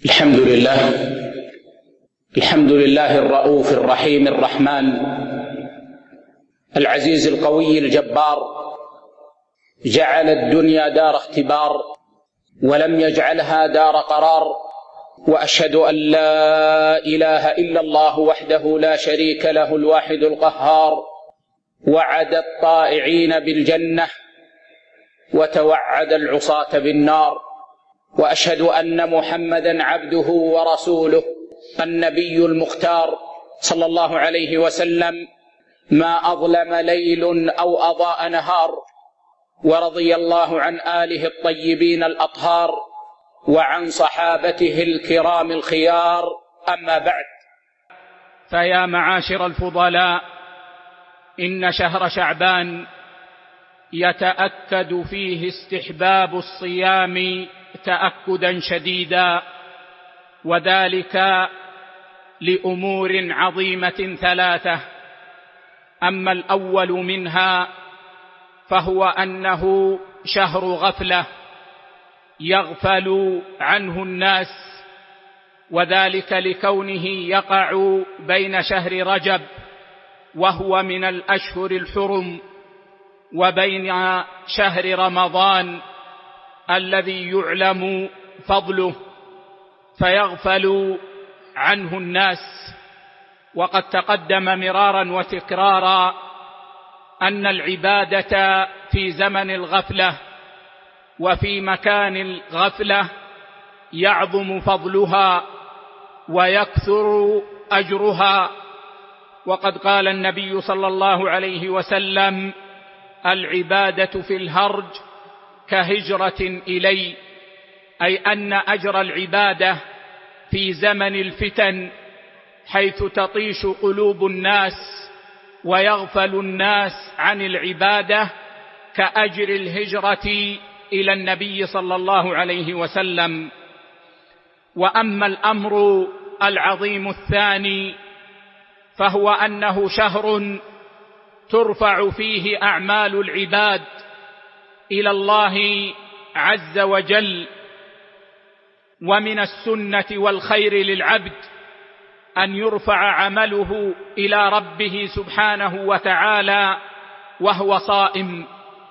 الحمد لله الرؤوف الرحيم الرحمن العزيز القوي الجبار. جعل الدنيا دار اختبار ولم يجعلها دار قرار، وأشهد أن لا إله إلا الله وحده لا شريك له الواحد القهار. وعد الطائعين بالجنة وتوعد العصاة بالنار، وأشهد أن محمدًا عبده ورسوله النبي المختار صلى الله عليه وسلم. ما أظلم ليل أو أضاء نهار، ورضي الله عن آله الطيبين الأطهار وعن صحابته الكرام الخيار. أما بعد، فيا معاشر الفضلاء، إن شهر شعبان يتأكد فيه استحباب الصيام تأكدا شديدا، وذلك لأمور عظيمة ثلاثة. أما الأول منها فهو أنه شهر غفلة يغفل عنه الناس، وذلك لكونه يقع بين شهر رجب وهو من الأشهر الحرم وبين شهر رمضان الذي يعلم فضله، فيغفل عنه الناس. وقد تقدم مرارا وتكرارا أن العبادة في زمن الغفلة وفي مكان الغفلة يعظم فضلها ويكثر أجرها. وقد قال النبي صلى الله عليه وسلم: العبادة في الهرج كهجرة إلي، أي أن أجر العبادة في زمن الفتن حيث تطيش قلوب الناس ويغفل الناس عن العبادة كأجر الهجرة إلى النبي صلى الله عليه وسلم. وأما الأمر العظيم الثاني فهو أنه شهر ترفع فيه أعمال العباد إلى الله عز وجل، ومن السنة والخير للعبد أن يرفع عمله إلى ربه سبحانه وتعالى وهو صائم.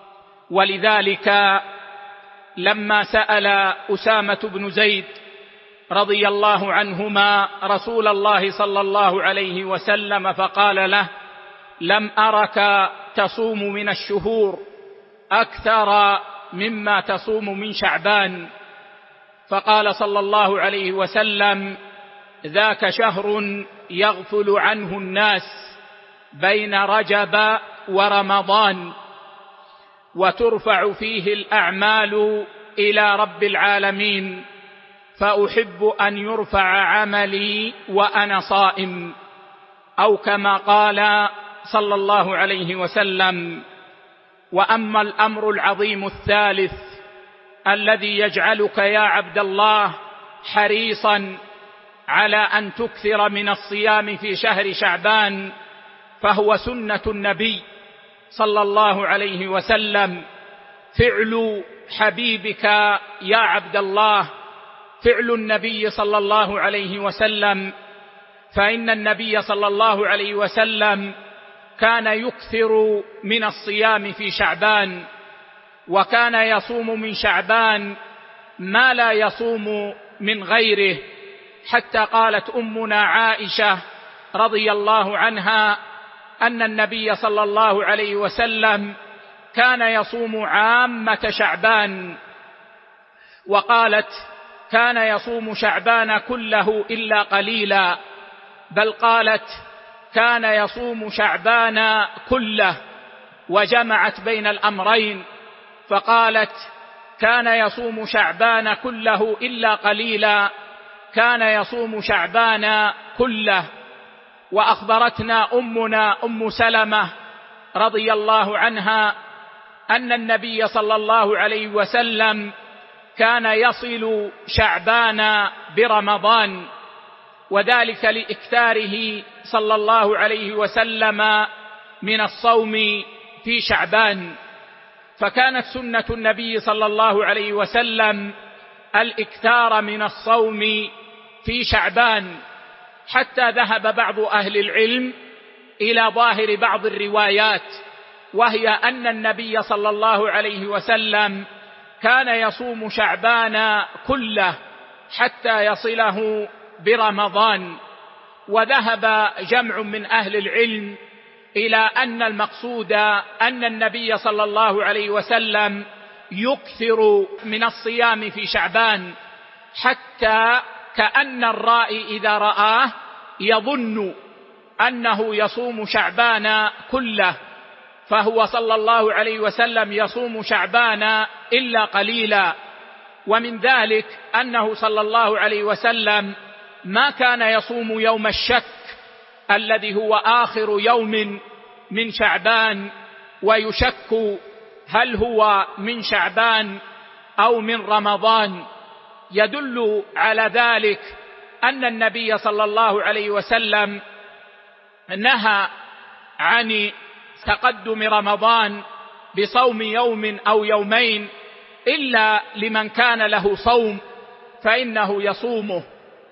ولذلك لما سأل أسامة بن زيد رضي الله عنهما رسول الله صلى الله عليه وسلم فقال له: لم أرك تصوم من الشهور أكثر مما تصوم من شعبان، فقال صلى الله عليه وسلم: ذاك شهر يغفل عنه الناس بين رجب ورمضان، وترفع فيه الأعمال إلى رب العالمين، فأحب أن يرفع عملي وأنا صائم، أو كما قال صلى الله عليه وسلم. وأما الأمر العظيم الثالث الذي يجعلك يا عبد الله حريصا على أن تكثر من الصيام في شهر شعبان، فهو سنة النبي صلى الله عليه وسلم، فعل حبيبك يا عبد الله، فعل النبي صلى الله عليه وسلم. فإن النبي صلى الله عليه وسلم كان يكثر من الصيام في شعبان، وكان يصوم من شعبان ما لا يصوم من غيره، حتى قالت أمنا عائشة رضي الله عنها أن النبي صلى الله عليه وسلم كان يصوم عامة شعبان، وقالت: كان يصوم شعبان كله إلا قليلا، بل قالت: كان يصوم شعبان كله، وجمعت بين الأمرين فقالت: كان يصوم شعبان كله إلا قليلا، كان يصوم شعبان كله. وأخبرتنا أمنا أم سلمة رضي الله عنها أن النبي صلى الله عليه وسلم كان يصل شعبان برمضان، وذلك لإكثاره صلى الله عليه وسلم من الصوم في شعبان. فكانت سنة النبي صلى الله عليه وسلم الإكثار من الصوم في شعبان، حتى ذهب بعض أهل العلم إلى ظاهر بعض الروايات، وهي أن النبي صلى الله عليه وسلم كان يصوم شعبان كله حتى يصله برمضان. وذهب جمع من أهل العلم إلى أن المقصود أن النبي صلى الله عليه وسلم يكثر من الصيام في شعبان، حتى كأن الرائي إذا رآه يظن أنه يصوم شعبان كله، فهو صلى الله عليه وسلم يصوم شعبان إلا قليلا. ومن ذلك أنه صلى الله عليه وسلم ما كان يصوم يوم الشك الذي هو آخر يوم من شعبان، ويشك هل هو من شعبان أو من رمضان. يدل على ذلك أن النبي صلى الله عليه وسلم نهى عن تقدم رمضان بصوم يوم أو يومين إلا لمن كان له صوم فإنه يصومه.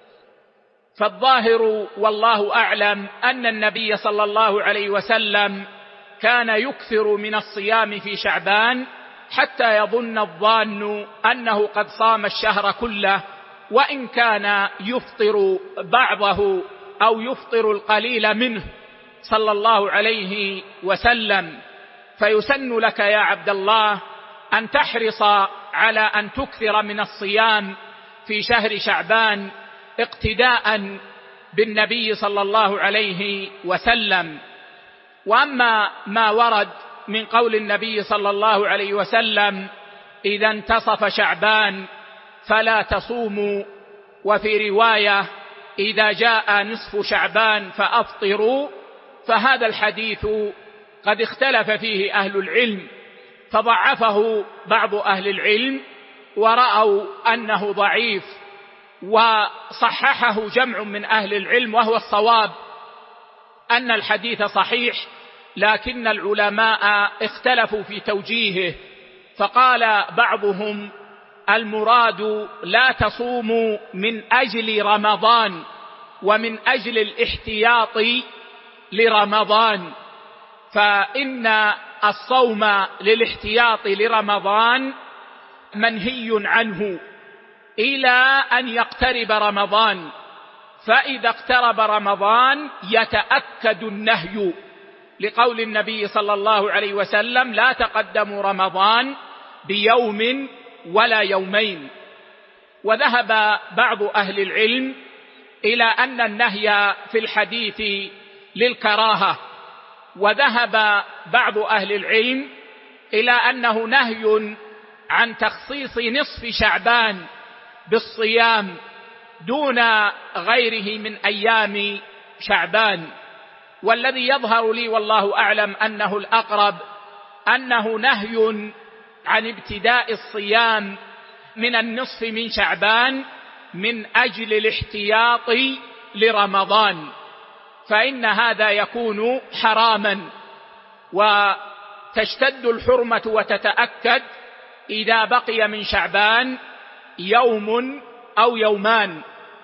فالظاهر والله أعلم أن النبي صلى الله عليه وسلم كان يكثر من الصيام في شعبان حتى يظن الظان أنه قد صام الشهر كله، وإن كان يفطر بعضه أو يفطر القليل منه صلى الله عليه وسلم. فيسن لك يا عبد الله أن تحرص على أن تكثر من الصيام في شهر شعبان اقتداء بالنبي صلى الله عليه وسلم. وأما ما ورد من قول النبي صلى الله عليه وسلم إذا انتصف شعبان فلا تصوموا، وفي رواية إذا جاء نصف شعبان فأفطروا، فهذا الحديث قد اختلف فيه أهل العلم، فضعفه بعض أهل العلم ورأوا أنه ضعيف، وصححه جمع من أهل العلم، وهو الصواب أن الحديث صحيح، لكن العلماء اختلفوا في توجيهه. فقال بعضهم المراد لا تصوموا من أجل رمضان ومن أجل الاحتياط لرمضان، فإن الصوم للاحتياط لرمضان منهي عنه إلى أن يقترب رمضان، فإذا اقترب رمضان يتأكد النهي، لقول النبي صلى الله عليه وسلم لا تقدموا رمضان بيوم ولا يومين. وذهب بعض أهل العلم إلى أن النهي في الحديث للكراهة، وذهب بعض أهل العلم إلى أنه نهي عن تخصيص نصف شعبان بالصيام دون غيره من أيام شعبان. والذي يظهر لي والله أعلم أنه الأقرب أنه نهي عن ابتداء الصيام من النصف من شعبان من أجل الاحتياط لرمضان، فإن هذا يكون حراما، وتشتد الحرمة وتتأكد إذا بقي من شعبان يوم أو يومان.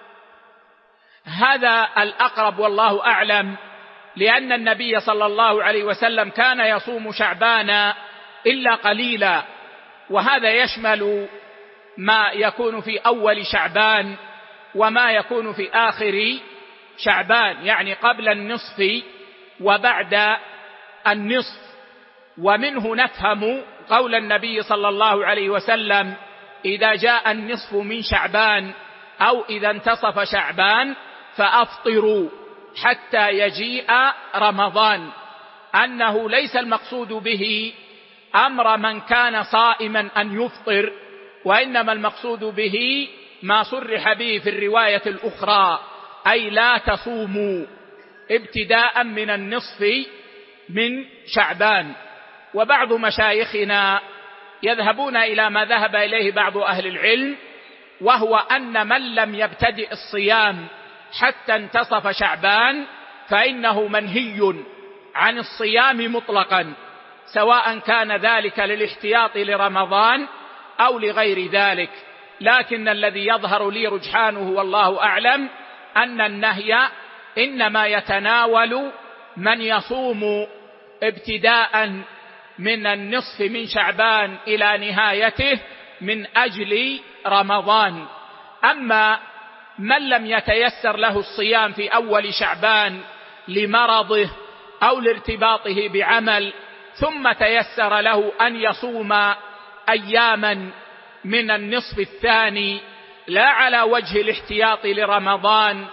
هذا الأقرب والله أعلم، لأن النبي صلى الله عليه وسلم كان يصوم شعبان إلا قليلا، وهذا يشمل ما يكون في أول شعبان وما يكون في آخر شعبان، يعني قبل النصف وبعد النصف. ومنه نفهم قول النبي صلى الله عليه وسلم إذا جاء النصف من شعبان أو إذا انتصف شعبان فأفطروا حتى يجيء رمضان، أنه ليس المقصود به أمر من كان صائما أن يفطر، وإنما المقصود به ما صرح به في الرواية الأخرى، أي لا تصوموا ابتداء من النصف من شعبان. وبعض مشايخنا يذهبون إلى ما ذهب إليه بعض أهل العلم، وهو أن من لم يبتدئ الصيام حتى انتصف شعبان فإنه منهي عن الصيام مطلقا، سواء كان ذلك للاحتياط لرمضان أو لغير ذلك. لكن الذي يظهر لي رجحانه والله أعلم أن النهي إنما يتناول من يصوم ابتداء من النصف من شعبان إلى نهايته من أجل رمضان. أما من لم يتيسر له الصيام في أول شعبان لمرضه أو لارتباطه بعمل ثم تيسر له أن يصوم أياما من النصف الثاني لا على وجه الاحتياط لرمضان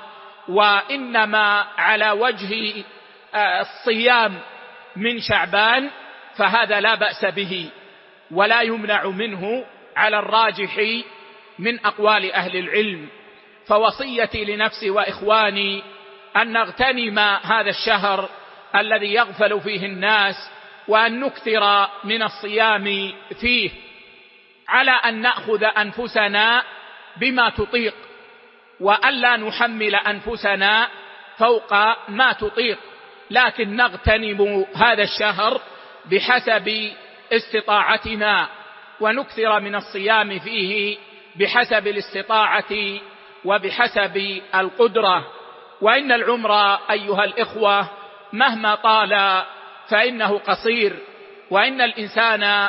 وإنما على وجه الصيام من شعبان، فهذا لا بأس به ولا يمنع منه على الراجح من أقوال أهل العلم. فوصيتي لنفسي وإخواني أن نغتنم هذا الشهر الذي يغفل فيه الناس وأن نكثر من الصيام فيه، على أن نأخذ أنفسنا بما تطيق وأن لا نحمل أنفسنا فوق ما تطيق، لكن نغتنم هذا الشهر بحسب استطاعتنا ونكثر من الصيام فيه بحسب الاستطاعة وبحسب القدرة. وإن العمر أيها الإخوة مهما طال فإنه قصير، وإن الإنسان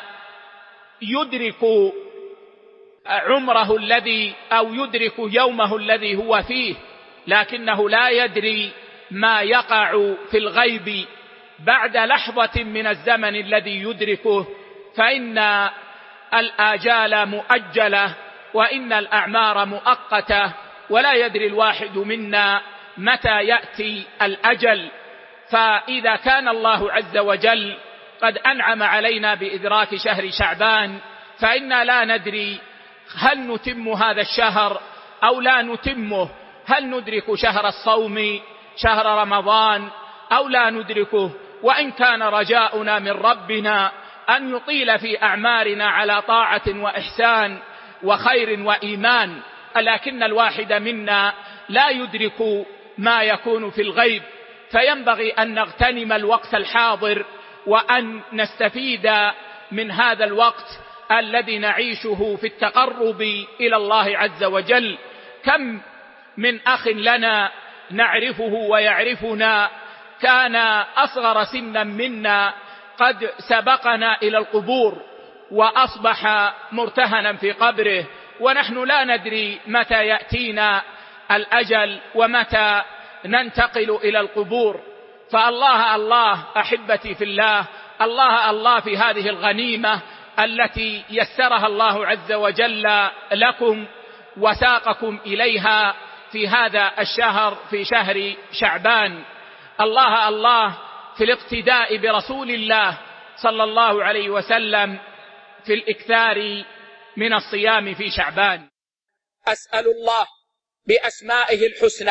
يدرك عمره الذي أو يدرك يومه الذي هو فيه، لكنه لا يدري ما يقع في الغيب بعد لحظة من الزمن الذي يدركه، فإن الآجال مؤجلة وإن الأعمار مؤقتة، ولا يدري الواحد منا متى يأتي الأجل. فإذا كان الله عز وجل قد أنعم علينا بإدراك شهر شعبان فإنا لا ندري هل نتم هذا الشهر أو لا نتمه، هل ندرك شهر الصوم شهر رمضان أو لا ندركه. وإن كان رجاؤنا من ربنا أن يطيل في أعمارنا على طاعة وإحسان وخير وإيمان، لكن الواحد منا لا يدرك ما يكون في الغيب، فينبغي أن نغتنم الوقت الحاضر وأن نستفيد من هذا الوقت الذي نعيشه في التقرب إلى الله عز وجل. كم من أخ لنا نعرفه ويعرفنا كان أصغر سنا منا قد سبقنا إلى القبور وأصبح مرتهنا في قبره، ونحن لا ندري متى يأتينا الأجل ومتى ننتقل إلى القبور. فالله الله أحبتي في الله، الله الله في هذه الغنيمة التي يسرها الله عز وجل لكم وساقكم إليها في هذا الشهر، في شهر شعبان. الله الله في الاقتداء برسول الله صلى الله عليه وسلم في الإكثار من الصيام في شعبان. أسأل الله بأسمائه الحسنى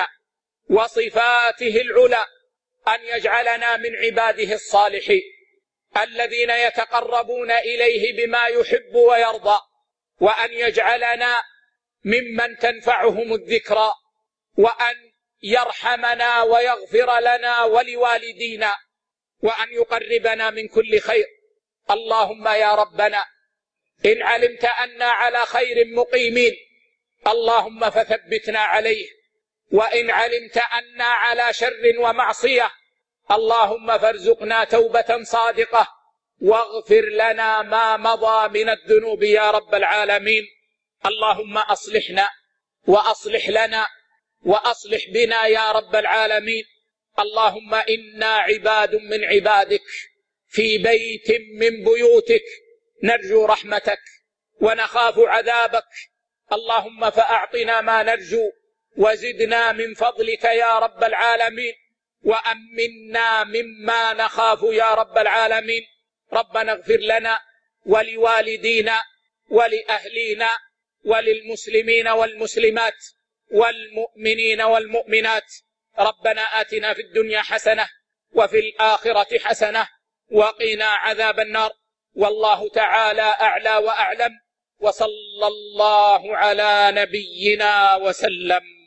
وصفاته العلى أن يجعلنا من عباده الصالحين الذين يتقربون إليه بما يحب ويرضى، وأن يجعلنا ممن تنفعهم الذكرى، وأن يرحمنا ويغفر لنا ولوالدينا، وأن يقربنا من كل خير. اللهم يا ربنا إن علمت أننا على خير مقيمين اللهم فثبتنا عليه، وإن علمت أننا على شر ومعصية اللهم فارزقنا توبة صادقة واغفر لنا ما مضى من الذنوب يا رب العالمين. اللهم أصلحنا وأصلح لنا وأصلح بنا يا رب العالمين. اللهم إنا عباد من عبادك في بيت من بيوتك نرجو رحمتك ونخاف عذابك، اللهم فأعطنا ما نرجو وزدنا من فضلك يا رب العالمين، وأمنا مما نخاف يا رب العالمين. ربنا اغفر لنا ولوالدينا ولأهلينا وللمسلمين والمسلمات والمؤمنين والمؤمنات. ربنا آتنا في الدنيا حسنة وفي الآخرة حسنة وقنا عذاب النار. والله تعالى أعلى وأعلم، وصلى الله على نبينا وسلم.